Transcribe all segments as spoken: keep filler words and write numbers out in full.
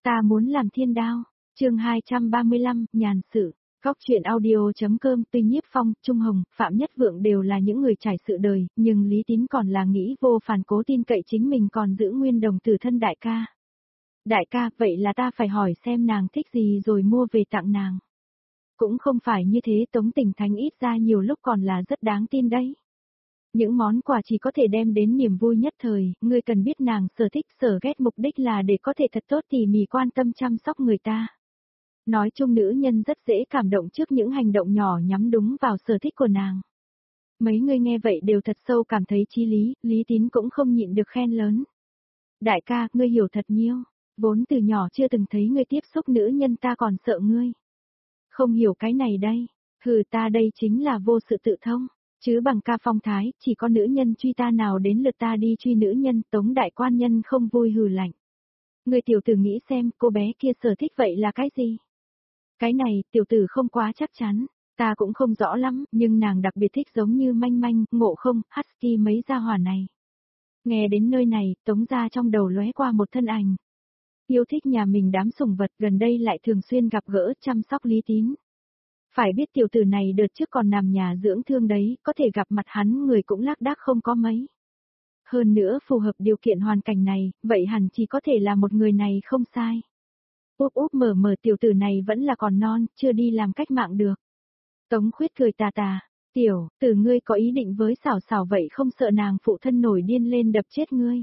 Ta muốn làm thiên đao. Chương hai trăm ba mươi lăm, nhàn sự. Góc truyện audio.com. Tuy Nhiếp Phong, Trung Hồng, Phạm Nhất Vượng đều là những người trải sự đời, nhưng Lý Tín còn là nghĩ vô phản, cố tin cậy chính mình còn giữ nguyên đồng tử thân đại ca. Đại ca, vậy là ta phải hỏi xem nàng thích gì rồi mua về tặng nàng. Cũng không phải như thế, Tống Tình Thánh ít ra nhiều lúc còn là rất đáng tin đấy. Những món quà chỉ có thể đem đến niềm vui nhất thời, ngươi cần biết nàng sở thích sở ghét, mục đích là để có thể thật tốt tỉ mỉ quan tâm chăm sóc người ta. Nói chung nữ nhân rất dễ cảm động trước những hành động nhỏ nhắm đúng vào sở thích của nàng. Mấy người nghe vậy đều thật sâu cảm thấy chí lý, Lý Tín cũng không nhịn được khen lớn. Đại ca, ngươi hiểu thật nhiều, vốn từ nhỏ chưa từng thấy ngươi tiếp xúc nữ nhân ta còn sợ ngươi. Không hiểu cái này đây, hừ, ta đây chính là vô sự tự thông. Chứ bằng ca phong thái, chỉ có nữ nhân truy ta nào đến lượt ta đi truy nữ nhân, Tống đại quan nhân không vui hừ lạnh. Người tiểu tử nghĩ xem, cô bé kia sở thích vậy là cái gì? Cái này, tiểu tử không quá chắc chắn, ta cũng không rõ lắm, nhưng nàng đặc biệt thích giống như Manh Manh, Ngộ Không, Husky mấy gia hỏa này. Nghe đến nơi này, Tống gia trong đầu lóe qua một thân ảnh. Yêu thích nhà mình đám sủng vật, gần đây lại thường xuyên gặp gỡ, chăm sóc Lý Tín. Phải biết tiểu tử này đợt trước còn nằm nhà dưỡng thương đấy, có thể gặp mặt hắn người cũng lác đác không có mấy. Hơn nữa phù hợp điều kiện hoàn cảnh này, vậy hẳn chỉ có thể là một người này không sai. Úp úp mở mở, tiểu tử này vẫn là còn non, chưa đi làm cách mạng được. Tống Khuyết cười tà tà, tiểu, tử ngươi có ý định với xảo xảo vậy không sợ nàng phụ thân nổi điên lên đập chết ngươi.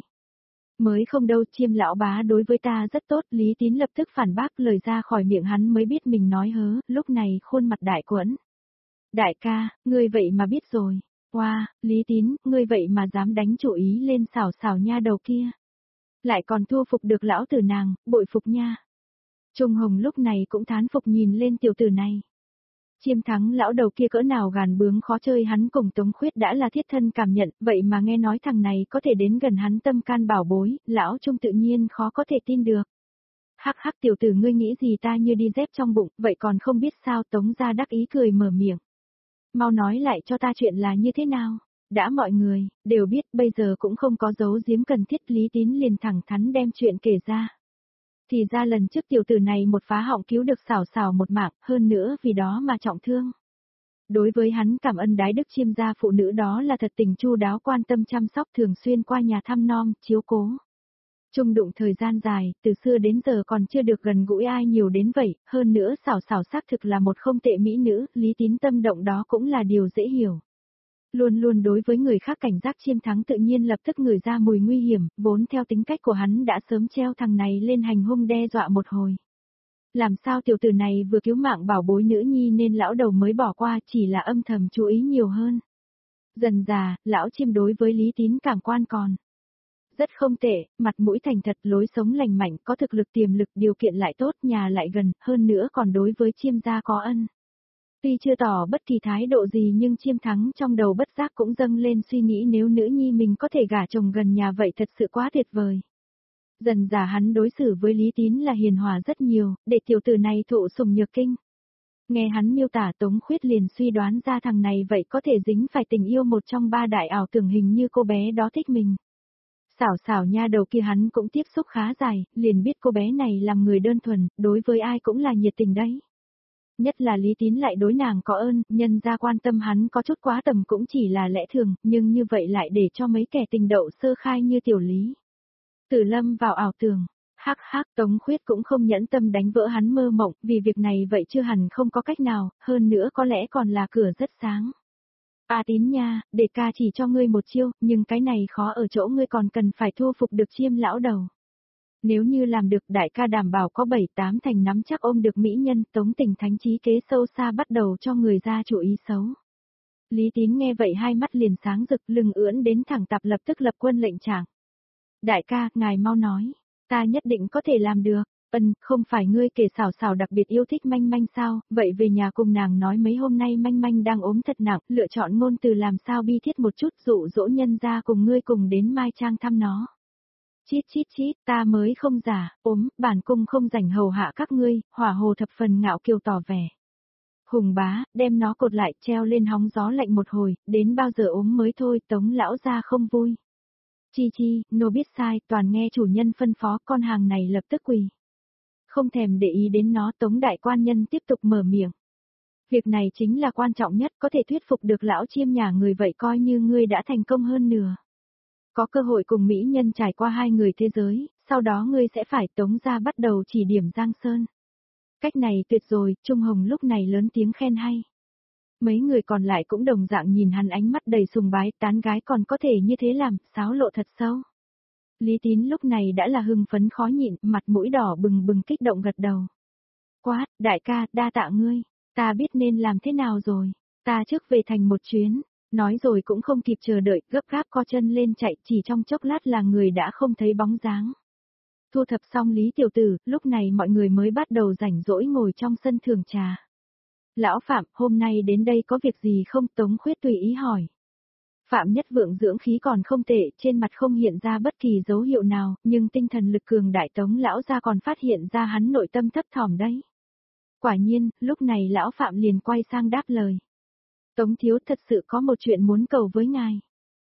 Mới không đâu, Chiêm lão bá đối với ta rất tốt, Lý Tín lập tức phản bác, lời ra khỏi miệng hắn mới biết mình nói hớ, lúc này khuôn mặt đại quẫn. Đại ca, ngươi vậy mà biết rồi. Wow, Lý Tín, ngươi vậy mà dám đánh chủ ý lên xảo xảo nha đầu kia. Lại còn thua phục được lão tử nàng, bội phục nha. Trung Hồng lúc này cũng thán phục nhìn lên tiểu tử này. Chiêm thắng lão đầu kia cỡ nào gàn bướng khó chơi, hắn cùng Tống Khuyết đã là thiết thân cảm nhận, vậy mà nghe nói thằng này có thể đến gần hắn tâm can bảo bối, lão Trung tự nhiên khó có thể tin được. Hắc hắc, tiểu tử ngươi nghĩ gì ta như đi dép trong bụng, vậy còn không biết sao? Tống gia đắc ý cười mở miệng. Mau nói lại cho ta chuyện là như thế nào? Đã mọi người đều biết, bây giờ cũng không có giấu giếm cần thiết, Lý Tín liền thẳng thắn đem chuyện kể ra. Thì ra lần trước tiểu tử này một phá họng cứu được xảo xảo một mạng, hơn nữa vì đó mà trọng thương. Đối với hắn cảm ơn đái đức Chiêm gia phụ nữ đó là thật tình chu đáo quan tâm chăm sóc, thường xuyên qua nhà thăm nom, chiếu cố. Chung đụng thời gian dài, từ xưa đến giờ còn chưa được gần gũi ai nhiều đến vậy, hơn nữa xảo xảo xác thực là một không tệ mỹ nữ, Lý Tín tâm động đó cũng là điều dễ hiểu. Luôn luôn đối với người khác cảnh giác, Chiêm thắng tự nhiên lập tức ngửi ra mùi nguy hiểm, vốn theo tính cách của hắn đã sớm treo thằng này lên hành hung đe dọa một hồi. Làm sao tiểu tử này vừa cứu mạng bảo bối nữ nhi nên lão đầu mới bỏ qua, chỉ là âm thầm chú ý nhiều hơn. Dần già, lão Chiêm đối với Lý Tín cảm quan còn rất không tệ, mặt mũi thành thật, lối sống lành mạnh, có thực lực tiềm lực, điều kiện lại tốt, nhà lại gần, hơn nữa còn đối với Chiêm gia có ân. Tuy chưa tỏ bất kỳ thái độ gì nhưng Chiêm thắng trong đầu bất giác cũng dâng lên suy nghĩ nếu nữ nhi mình có thể gả chồng gần nhà vậy thật sự quá tuyệt vời. Dần dà hắn đối xử với Lý Tín là hiền hòa rất nhiều, để tiểu tử này thụ sủng nhược kinh. Nghe hắn miêu tả, Tống Khuyết liền suy đoán ra thằng này vậy có thể dính phải tình yêu một trong ba đại ảo tưởng hình như cô bé đó thích mình. Xảo xảo nha đầu kia hắn cũng tiếp xúc khá dài, liền biết cô bé này làm người đơn thuần, đối với ai cũng là nhiệt tình đấy. Nhất là Lý Tín lại đối nàng có ơn, nhân ra quan tâm hắn có chút quá tầm cũng chỉ là lẽ thường, nhưng như vậy lại để cho mấy kẻ tình đậu sơ khai như tiểu Lý Tử lâm vào ảo tưởng. Hắc hắc, Tống Khuyết cũng không nhẫn tâm đánh vỡ hắn mơ mộng, vì việc này vậy chưa hẳn không có cách nào, hơn nữa có lẽ còn là cửa rất sáng. A Tín nha, để ca chỉ cho ngươi một chiêu, nhưng cái này khó ở chỗ ngươi còn cần phải thu phục được Chiêm lão đầu. Nếu như làm được, đại ca đảm bảo có bảy tám thành nắm chắc ôm được mỹ nhân. Tống Tình Thánh trí kế sâu xa bắt đầu cho người ra chủ ý xấu. Lý Tín nghe vậy hai mắt liền sáng rực, lưng ưỡn đến thẳng tắp, lập tức lập quân lệnh trạng. Đại ca, ngài mau nói, ta nhất định có thể làm được. Ân, không phải ngươi kể xảo xảo đặc biệt yêu thích Manh Manh sao? Vậy về nhà cùng nàng nói mấy hôm nay Manh Manh đang ốm thật nặng, lựa chọn ngôn từ làm sao bi thiết một chút, dụ dỗ nhân ra cùng ngươi cùng đến Mai Trang thăm nó. Chít chít chít, ta mới không giả, ốm, bản cung không rảnh hầu hạ các ngươi. Hỏa Hồ thập phần ngạo kiều tỏ vẻ. Hùng bá, đem nó cột lại, treo lên hóng gió lạnh một hồi, đến bao giờ ốm mới thôi. Tống lão gia không vui. Chi chi, nô biết sai, toàn nghe chủ nhân phân phó, con hàng này lập tức quỳ không thèm để ý đến nó, Tống đại quan nhân tiếp tục mở miệng. Việc này chính là quan trọng nhất, có thể thuyết phục được lão chiêm nhà người vậy coi như ngươi đã thành công hơn nửa. Có cơ hội cùng mỹ nhân trải qua hai người thế giới, sau đó ngươi sẽ phải Tống gia bắt đầu chỉ điểm Giang Sơn. Cách này tuyệt rồi, Trung Hồng lúc này lớn tiếng khen hay. Mấy người còn lại cũng đồng dạng nhìn hắn ánh mắt đầy sùng bái, tán gái còn có thể như thế làm, xáo lộ thật sâu. Lý Tín lúc này đã là hưng phấn khó nhịn, mặt mũi đỏ bừng bừng kích động gật đầu. Quá, đại ca, đa tạ ngươi, ta biết nên làm thế nào rồi, ta trước về thành một chuyến, nói rồi cũng không kịp chờ đợi, gấp gáp co chân lên chạy, chỉ trong chốc lát là người đã không thấy bóng dáng. Thu thập xong Lý tiểu tử, lúc này mọi người mới bắt đầu rảnh rỗi ngồi trong sân thưởng trà. Lão Phạm, hôm nay đến đây có việc gì không? Tống Khuyết tùy ý hỏi. Phạm Nhất Vượng dưỡng khí còn không tệ, trên mặt không hiện ra bất kỳ dấu hiệu nào, nhưng tinh thần lực cường đại Tống lão gia còn phát hiện ra hắn nội tâm thấp thỏm đấy. Quả nhiên, lúc này lão Phạm liền quay sang đáp lời. Tống thiếu thật sự có một chuyện muốn cầu với ngài.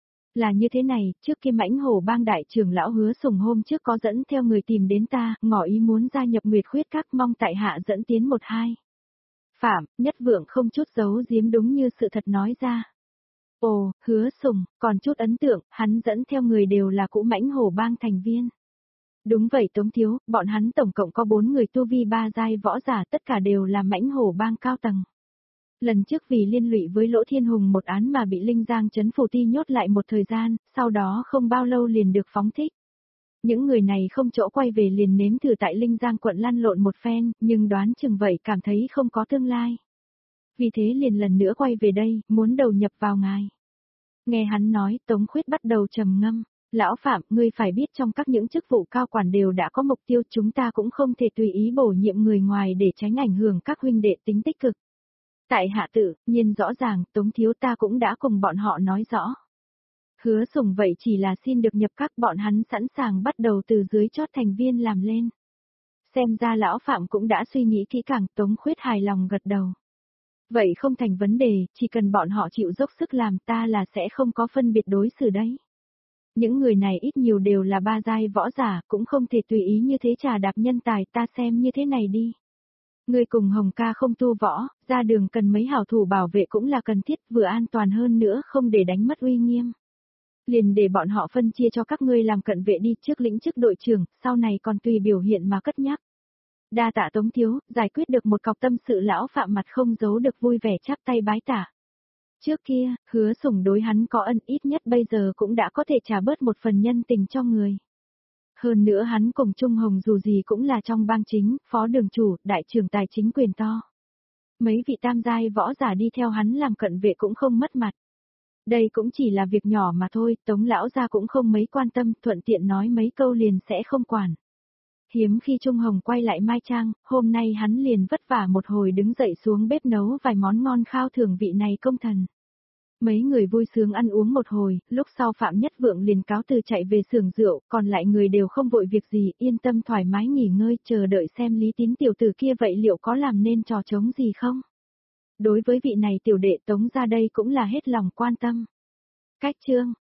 Là như thế này, trước kia Mãnh Hổ bang đại trưởng lão Hứa Sùng hôm trước có dẫn theo người tìm đến ta, ngỏ ý muốn gia nhập Nguyệt Khuyết Các, mong tại hạ dẫn tiến một hai. Phạm, Nhất Vượng không chút giấu giếm đúng như sự thật nói ra. Ồ, Hứa Sùng, còn chút ấn tượng, hắn dẫn theo người đều là cũ Mãnh Hổ bang thành viên. Đúng vậy Tống thiếu, bọn hắn tổng cộng có bốn người tu vi ba giai võ giả, tất cả đều là Mãnh Hổ bang cao tầng. Lần trước vì liên lụy với Lỗ Thiên Hùng một án mà bị Linh Giang trấn phủ ti nhốt lại một thời gian, sau đó không bao lâu liền được phóng thích. Những người này không chỗ quay về liền nếm thử tại Linh Giang quận lăn lộn một phen, nhưng đoán chừng vậy cảm thấy không có tương lai. Vì thế liền lần nữa quay về đây, muốn đầu nhập vào ngài. Nghe hắn nói, Tống Khuyết bắt đầu trầm ngâm. Lão Phạm, ngươi phải biết trong các những chức vụ cao quản đều đã có mục tiêu, chúng ta cũng không thể tùy ý bổ nhiệm người ngoài để tránh ảnh hưởng các huynh đệ tính tích cực. Tại hạ tự nhiên rõ ràng, Tống thiếu ta cũng đã cùng bọn họ nói rõ. Hứa Sùng vậy chỉ là xin được nhập các, bọn hắn sẵn sàng bắt đầu từ dưới chót thành viên làm lên. Xem ra lão Phạm cũng đã suy nghĩ kỹ càng, Tống Khuyết hài lòng gật đầu. Vậy không thành vấn đề, chỉ cần bọn họ chịu dốc sức làm, ta là sẽ không có phân biệt đối xử đấy. Những người này ít nhiều đều là ba giai võ giả, cũng không thể tùy ý như thế trà đạp nhân tài, ta xem như thế này đi. Người cùng Hồng ca không tu võ, ra đường cần mấy hảo thủ bảo vệ cũng là cần thiết, vừa an toàn hơn nữa không để đánh mất uy nghiêm. Liền để bọn họ phân chia cho các ngươi làm cận vệ đi, trước lĩnh chức đội trưởng, sau này còn tùy biểu hiện mà cất nhắc. Đa tạ Tống thiếu, giải quyết được một cọc tâm sự, lão Phạm mặt không giấu được vui vẻ chắp tay bái tạ. Trước kia, Hứa Sùng đối hắn có ân, ít nhất bây giờ cũng đã có thể trả bớt một phần nhân tình cho người. Hơn nữa hắn cùng Trung Hồng dù gì cũng là trong bang chính, phó đường chủ, đại trưởng tài chính quyền to. Mấy vị tam giai võ giả đi theo hắn làm cận vệ cũng không mất mặt. Đây cũng chỉ là việc nhỏ mà thôi, Tống lão gia cũng không mấy quan tâm, thuận tiện nói mấy câu liền sẽ không quản. Hiếm khi Trung Hồng quay lại Mai Trang, hôm nay hắn liền vất vả một hồi đứng dậy xuống bếp nấu vài món ngon khao thưởng vị này công thần. Mấy người vui sướng ăn uống một hồi, lúc sau Phạm Nhất Vượng liền cáo từ chạy về xưởng rượu, còn lại người đều không vội việc gì, yên tâm thoải mái nghỉ ngơi, chờ đợi xem Lý Tín tiểu tử kia vậy liệu có làm nên trò trống gì không. Đối với vị này tiểu đệ Tống ra đây cũng là hết lòng quan tâm. Cách chương